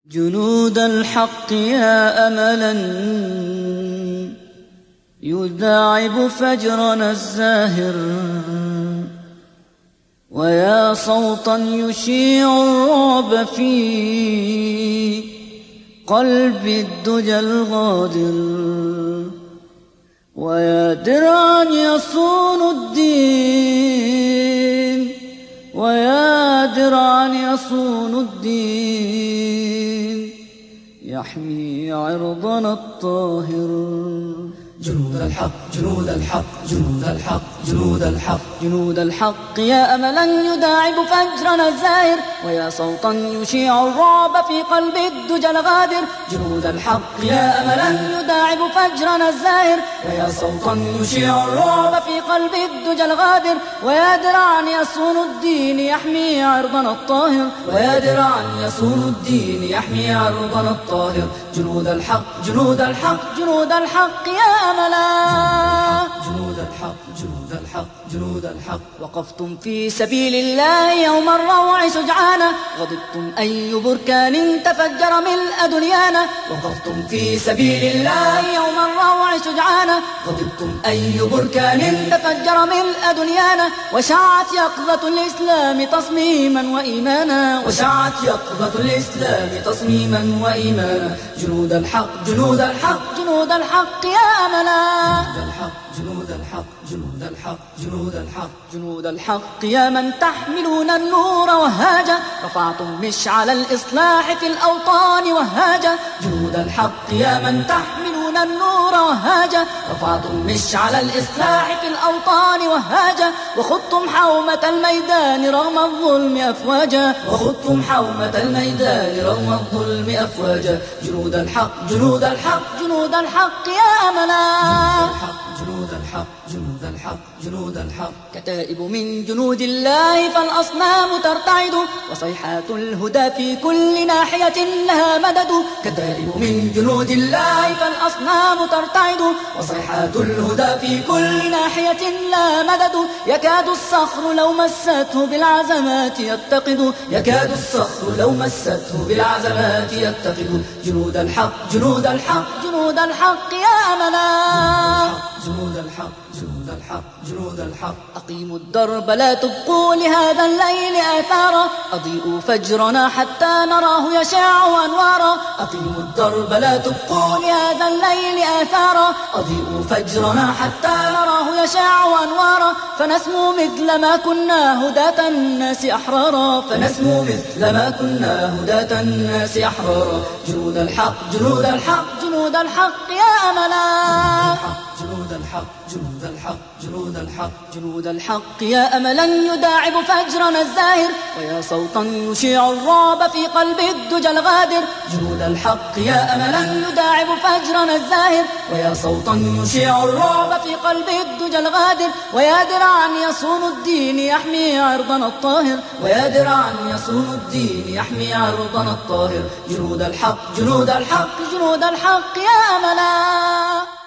جنود الحق يا أملا يداعب فجرنا الزاهر، ويا صوتا يشيع الرعب في قلب الدجى الغادر، ويا درعا يصون الدين، ويا درعا يصون الدين يحمي عرضنا الطاهر. جنود الحق جنود الحق جنود الحق جنود الحق جنود الحق يا أملا يداعب فجرنا الزاهر، ويا صوتا يشيع الرعب في قلب الدجى الغادر. جنود الحق يا أملا يداعب فجرنا الزاهر، ويا صوتا يشيع الرعب في قلب الدجى الغادر، ويا درعا يصون الدين يحمي عرضنا الطاهر، ويا درعا يصون الدين يحمي عرضنا الطاهر. جنود الحق جنود الحق جنود الحق يا أملا جنود الحق جنود الحق جنود الحق. وقفتم في سبيل الله يوم الروع سجعانا، غضبتم أي بركان تفجر ملء دنيانا. وقفتم في سبيل الله يوم الروع سجعانا، غضبتم أي بركان تفجر ملء دنيانا. وشعت يقظة الإسلام تصميما وإيمانا، وشعت يقظة الإسلام تصميما وإيمانا. جنود الحق جنود الحق جنود الحق يا أملا جنود الحق جنود الحق جنود الحق جنود الحق يا من تحملون النور وهاجا، رفعتم مشعل الإصلاح في الأوطان وهاجا. جنود الحق يا من تحملون النور وهاجا، رفعتم مشعل الإصلاح في الأوطان وهاجا. وخضتم حومة الميدان رغم الظلم أفواجا، وخضتم حومة الميدان رغم الظلم أفواجا. جنود الحق جنود الحق جنود الحق يا أملا جنود الحق جنود الحق جنود الحق. كتائب من جنود الله فالأصنام ترتعد، وصيحات الهدى في كل ناحية لها مدد. كتائب من جنود الله فالأصنام ترتعد، وصيحات الهدى في كل ناحية لها مدد. يكاد الصخر لو مسته بالعزمات يتقد، يكاد الصخر لو مسته بالعزمات يتقد. جنود الحق جنود الحق جنود الحق يا أملا جنود الحق جنود الحق جنود الحق. أقيموا الدرب لا تبقوا لهذا الليل آثارا، أضيئوا فجرنا حتى نراه يشع أنوارا. أقيموا الدرب لا تبقوا لهذا الليل آثارا، أضيئوا فجرنا حتى نراه يشع أنوارا. فنسمو مثل ما كنا هداة الناس أحرارا، فنسمو مثل ما كنا هداة الناس أحرارا. جنود الحق جنود الحق جنود الحق يا أملا جنود الحق جنود الحق جنود الحق. جنود الحق يا أملا يداعب فجرنا الزاهر، ويا صوتا يشيع الرعب في قلب الدجى الغادر. جنود الحق يا أملا يداعب فجرنا الزاهر، ويا صوتا يشيع الرعب في قلب الدجى الغادر. ويا درعا يصون الدين يحمي عرضنا الطاهر، ويا درعا يصون الدين يحمي عرضنا الطاهر. جنود الحق جنود الحق جنود الحق يا أملا